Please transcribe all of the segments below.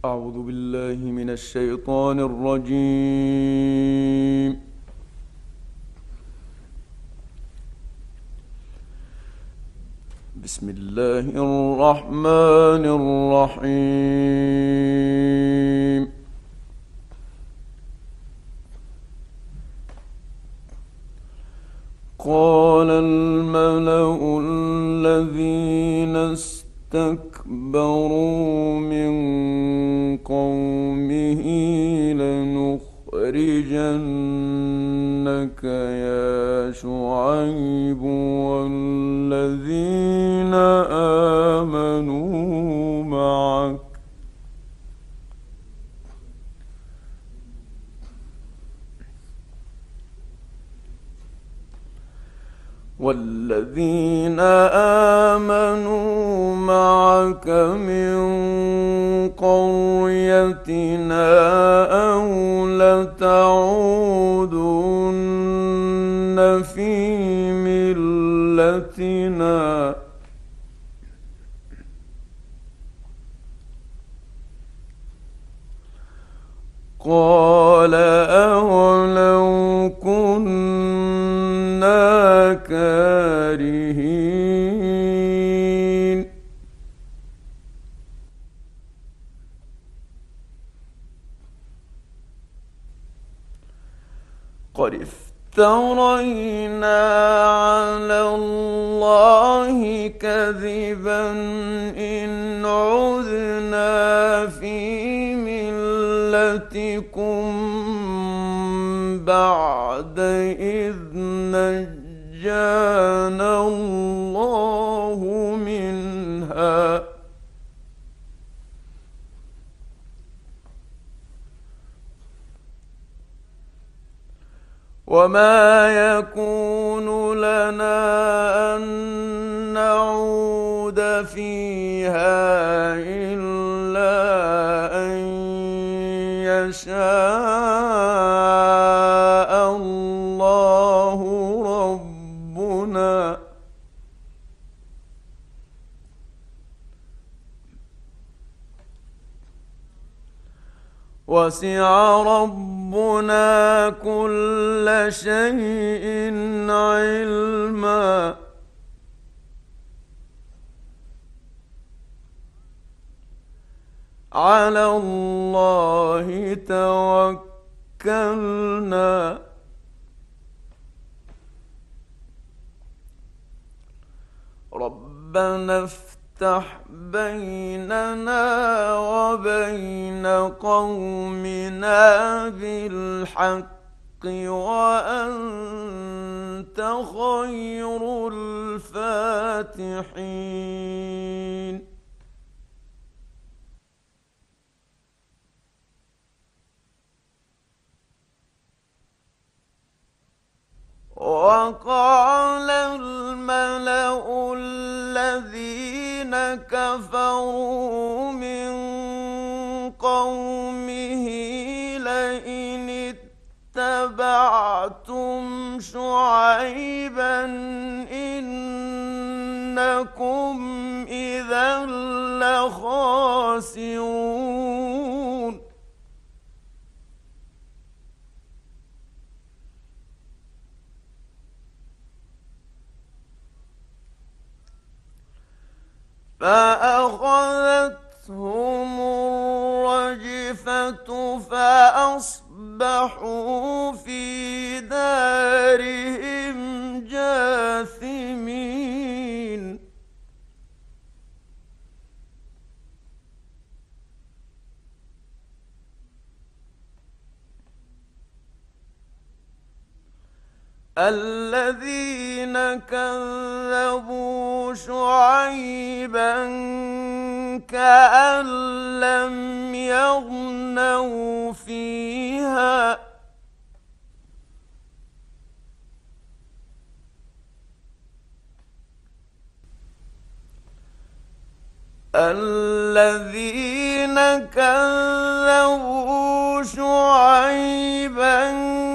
أعوذ بالله من الشيطان الرجيم. بسم الله الرحمن الرحيم. قال الملأ الذين استكبروا من قومه لنخرجنك يا شعيب والذين آمنوا معك من قريتنا أو لتعودن في ملتنا قال أولو كنا كارهين قد افترينا على الله كذبا إن عدنا في ملتكم بعد إذ نجانا الله منها وما يكون لنا أن نعود فيها إلا أن يشاء الله ربنا وسع ربنا كل شيء علما على الله توكلنا ربنا افتح بيننا وبين قومنا بالحق وأنت خير الفاتحين وقال الملأ الذين كفروا من قومه لئن اتبعتم شعيبا إنكم إذا لخاسرون فأخذتهم الرجفة فأصبحوا في دارهم جاثمين الذين كذبوا شعيبا كأن لم يغنوا فيها الذين كذبوا شعيبا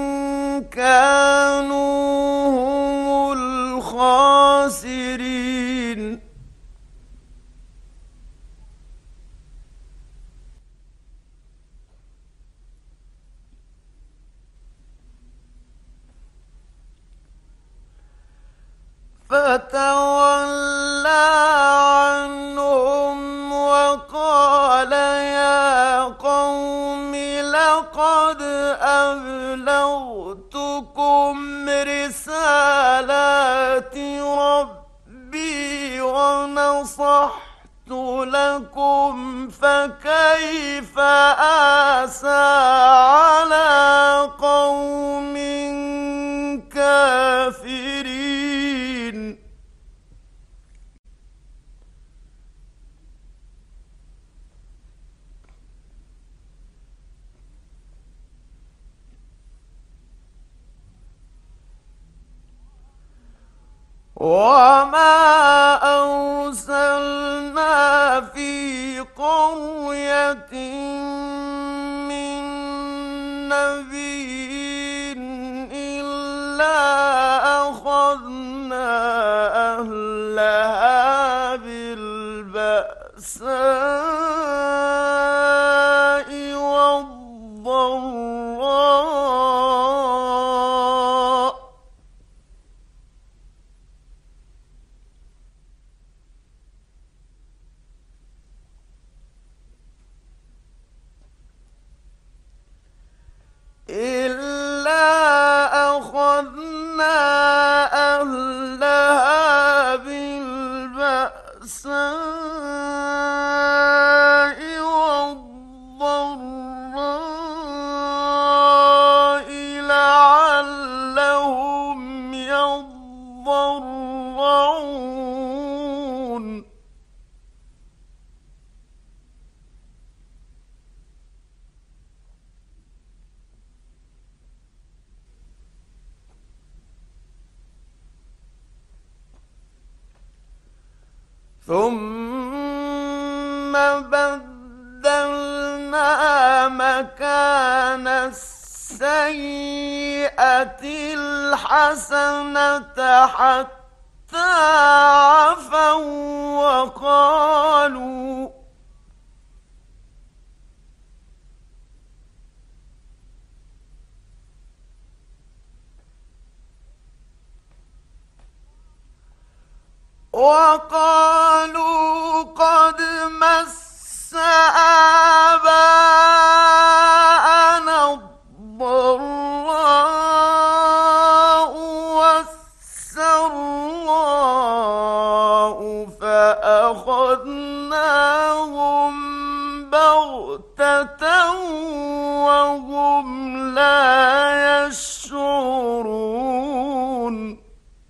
كانوا هم الخاسرين. 1. فتولى عنهم وقال يا قوم لقد أبلغتكم رسالات ربي ونصحت لكم فكيف آسى على قوم كافرين. وما أرسلنا في قرية من نبي إلا أخذنا أهلها بالبأساء والضراء إلا أخذنا أهلها بالبأساء والضراء لعلهم يضرعون. ثم بدلنا مكان السيئة الحسنة حتى عفوا وقالوا قد مس آباءنا الضراء والسراء فأخذناهم بغتة وهم لا يشعرون.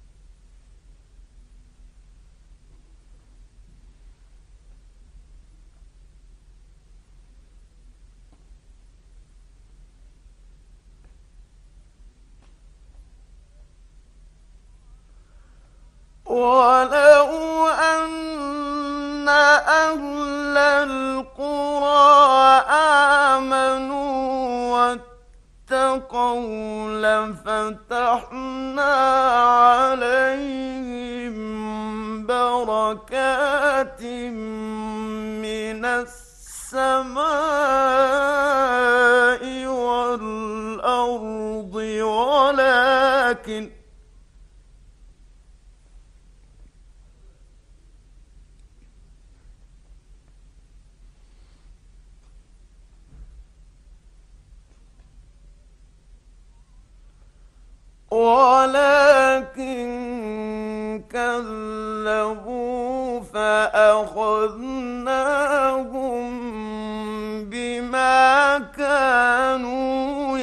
ولو أن أهل القرى آمنوا واتقوا لفتحنا عليهم بركات من السماء والأرض ولكن كذبوا فأخذناهم بما كانوا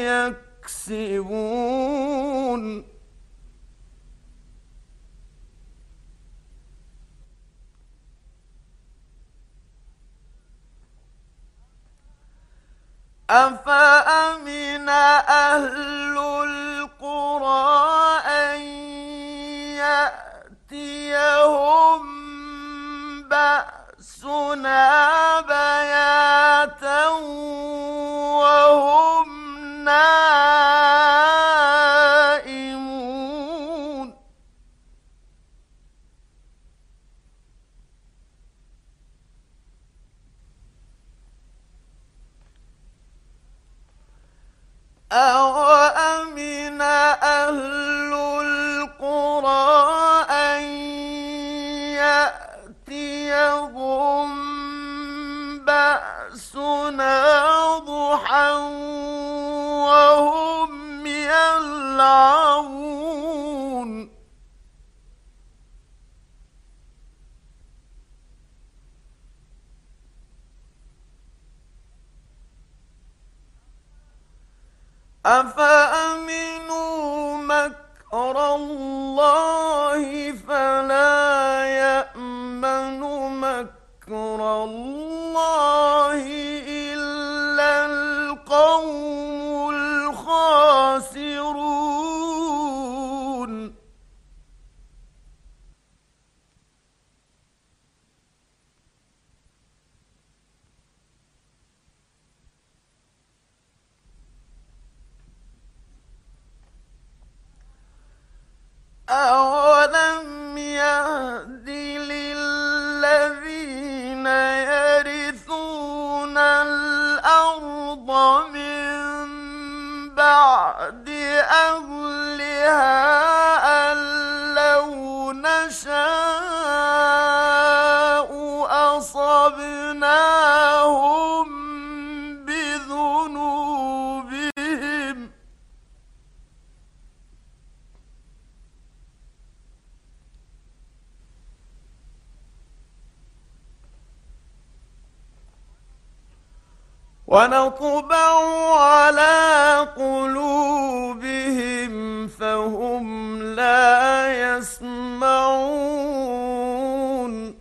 يكسبون. أفأمن أهل القرى أن يأتيهم بأسنا بياتا وهم نائمون. أوأمن أهل القرى أن بأسنا ضحى وهم يلعبون أفأمنوا مكر الله فلا يأمن مكر الله إلا القوم الخاسرون أولم يهد للذين يرثون الأرض من بعد أهلها أن لو نشاء أصبناهم بذنوبهم ونطبع على قلوبهم فهم لا يسمعون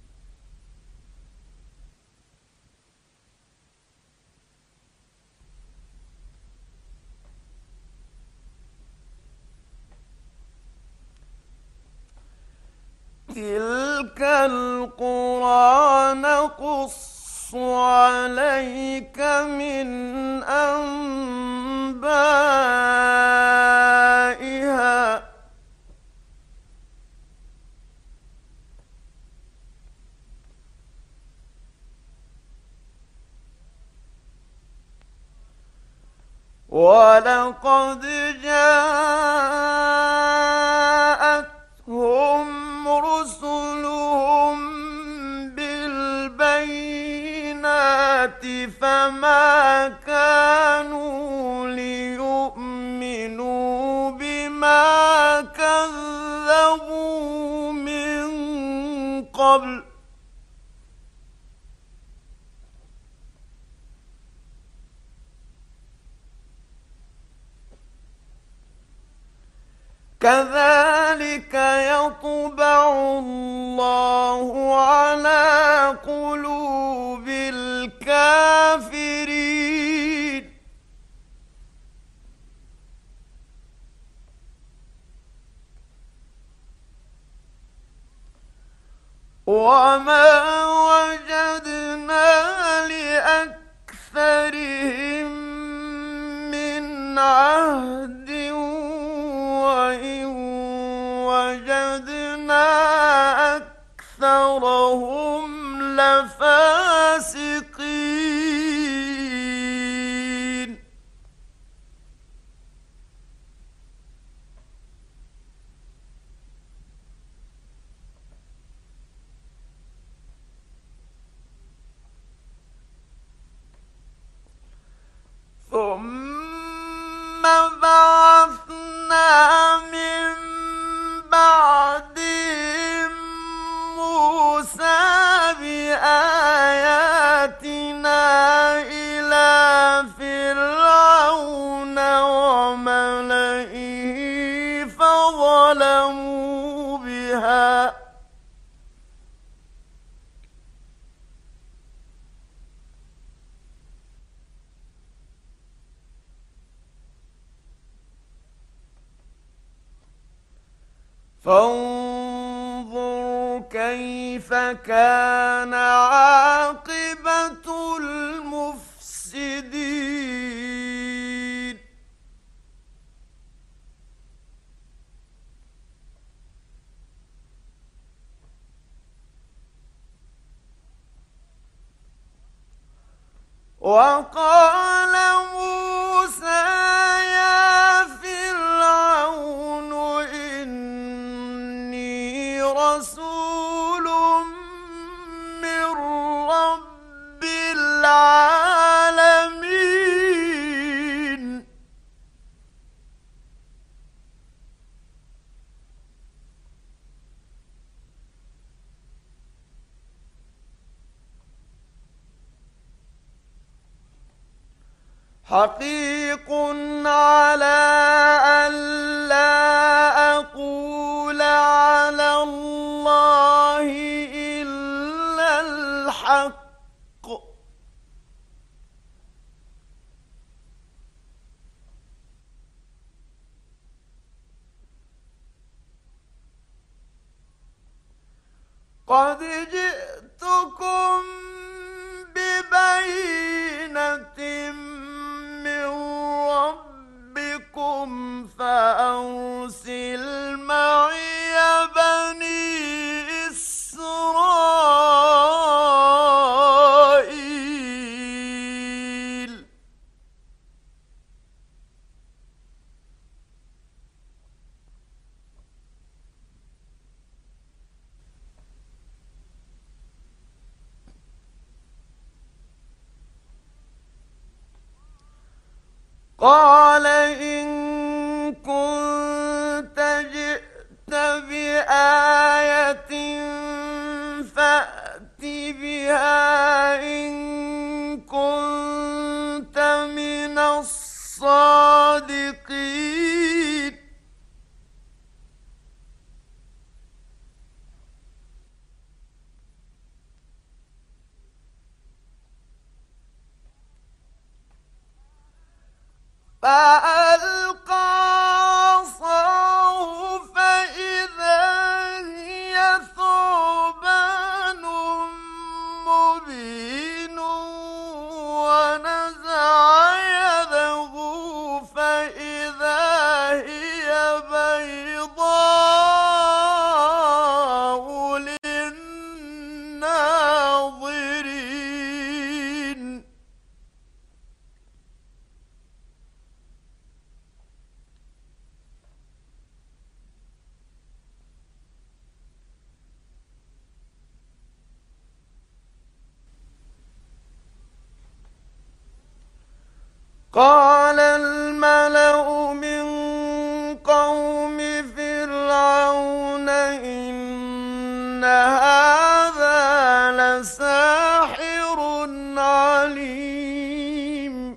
تلك القرى نقص عليك من أنبائها ولقد جاءتهم رسلهم بالبينات فما كانوا ليؤمنوا بما كذبوا من قبل كذلك يطبع الله على قلوب الكافرين وما وجدنا لأكثرهم من عهد وإن وجدنا أكثرهم لفاسقين ثم بعثنا من بعدهم موسى بآياتنا إلى فرعون وملئه فظلموا بها فانظر كيف كان عاقبة المفسدين وقال موسى يا فرعون إني رسول من رب حقيق على أن لا أقول على الله إلا الحق. قد جئتكم ببينة من ربكم فأرسل معي بني إسرائيل. قال إن كنت جئت بآية فأت بها إن كنت من الصادقين. فألقى عصاه فإذا هي ثعبان مبين ونزع يده فإذا هي بيضاء للناظرين. قال الملأ من قوم فرعون إن هذا لساحر عليم.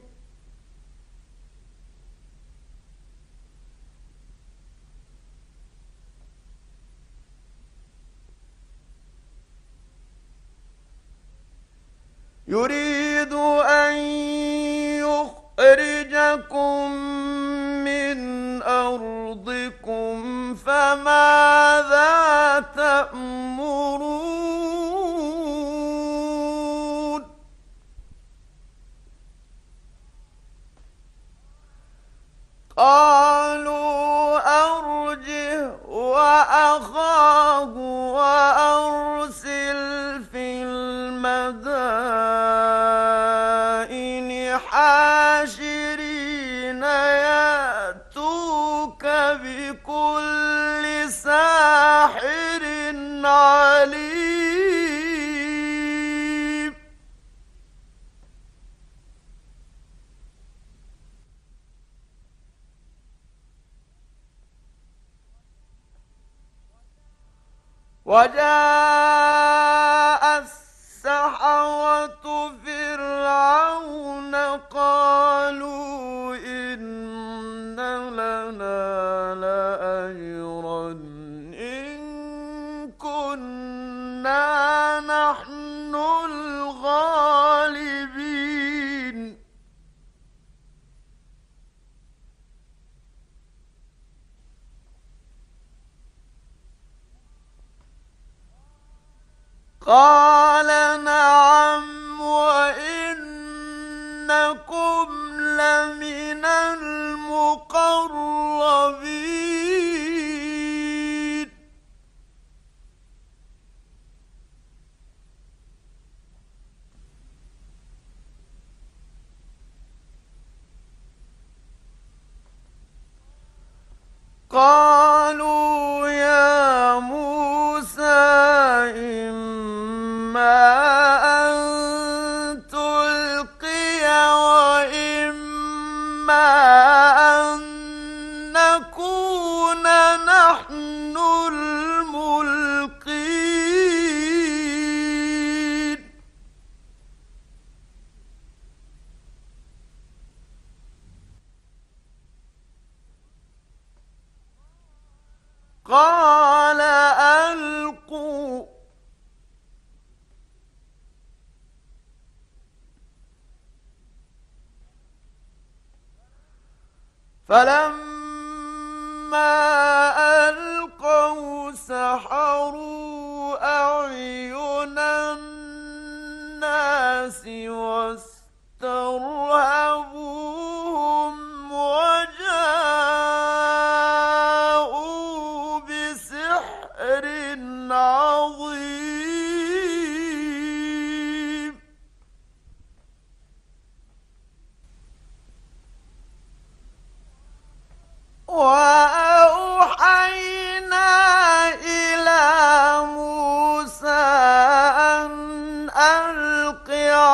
يريد أن يخرجكم من أرضكم فماذا تأمرون. قالوا أرجه وأخاه وأرسل في المدائن حاشرين يأتوك بكل ساحر عليم. وجاء السحرة فرعون قالوا إن لنا لأجرا إن كنا نحن الغالبين. قال نعم وإنكم لمن المقربين. قالوا يا موسى إما أن تلقي وإما أن نكون نحن الملقين. قال ألقوا. فلما ألقوا سحروا أعين الناس واسترهبوهم وجاءوا بسحر عظيم. وأوحينا إلى موسى أن ألق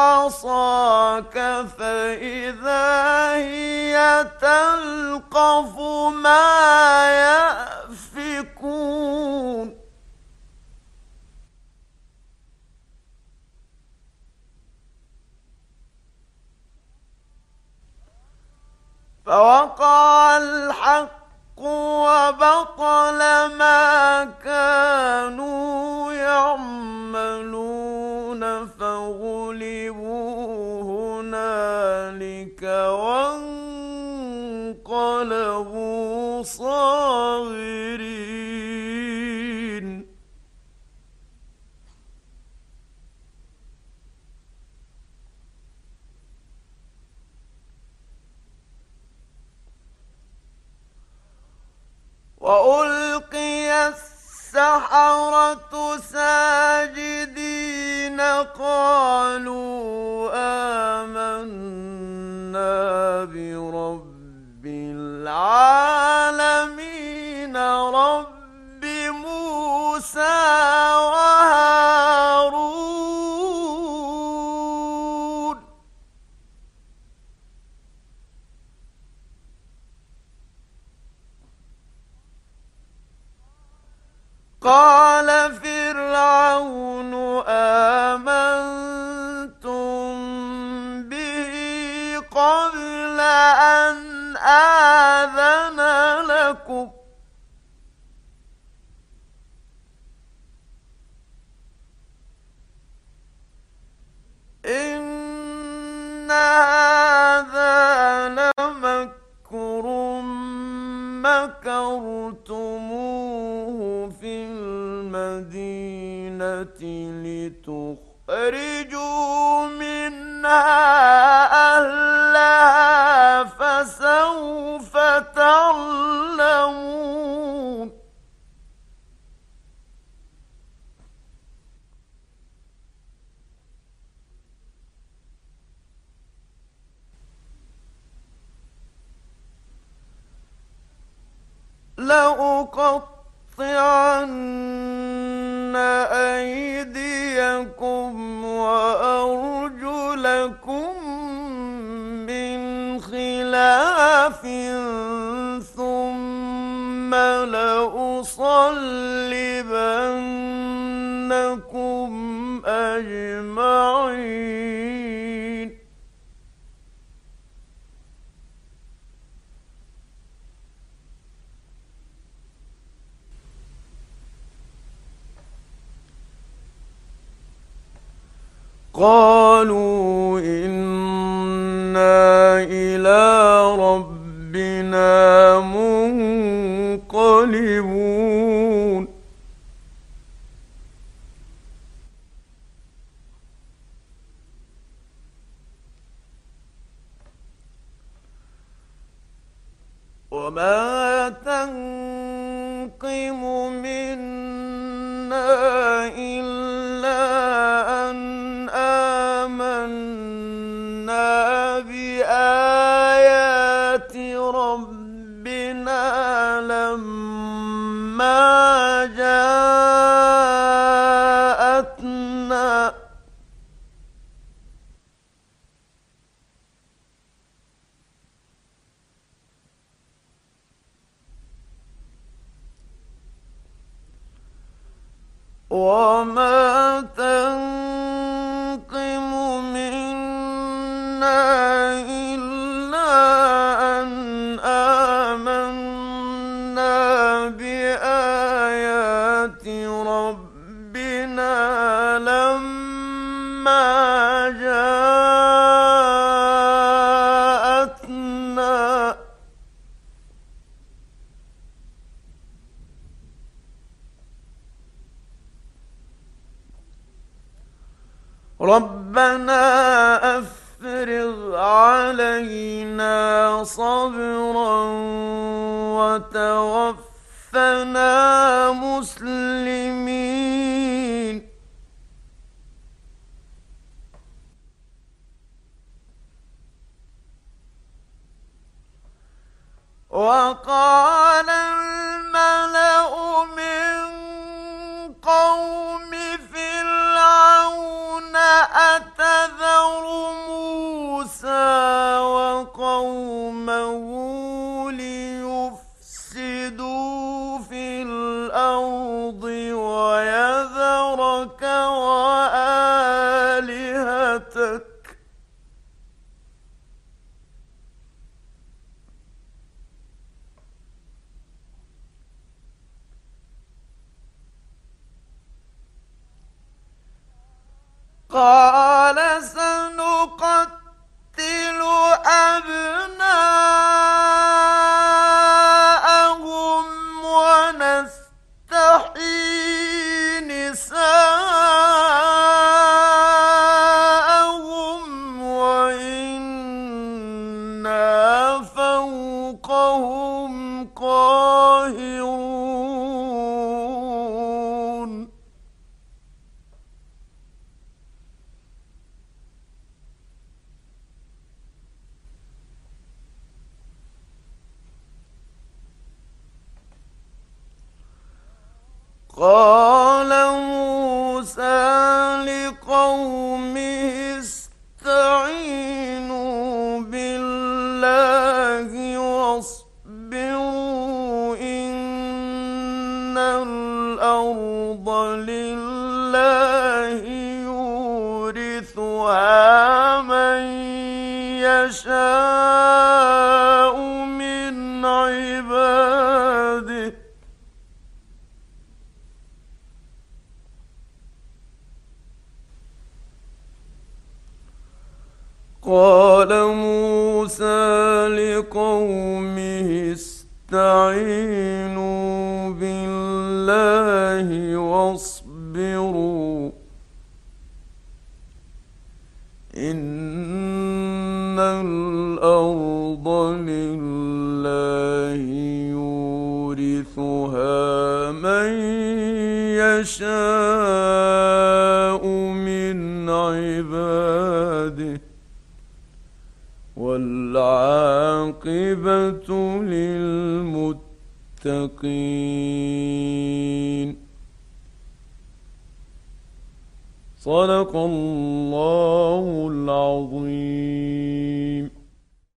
عصاك فإذا هي تلقف ما يأفكون. فوقع الحق وبطل ما كانوا يعملون فغلبوا هنالك وانقلبوا صاغرين. وألقي السحرة ساجدين قالوا آمنا برب العالمين رب موسى وهارون. قال فرعون آمنتم به قبل أن آذن لكم إن هذا لمكر مكرتموه في المدينة لتخرجوا منها أهلها فسوف تعلمون. لأقطعن أيديكم وأرجلكم من خلاف ثم لأصلبنكم أجمعين. قالوا إنا إلى ربنا منقلبون. وما تنقم منا إلا أن آمنا بآيات ربنا لما جاءتنا وما تنقم منا إلا أن آمنا بآيات ربنا أفرغ علينا صبرا وتوفنا مسلمين. وقال الملأ من قوم فرعون أتذر موسى وقومه ليفسدوا في الأرض ويذرك وآلهتك. قال سنقتل أبناءهم ونستحيي نساءهم وإنا فوقهم قاهرون. قال موسى لقومه استعينوا بالله واصبروا إن الأرض لله يورثها من يشاء من عباده. قال موسى لقومه استعينوا بالله واصبروا إن الأرض لله يورثها من يشاء من عباده والعاقبة للمتقين. صدق الله العظيم.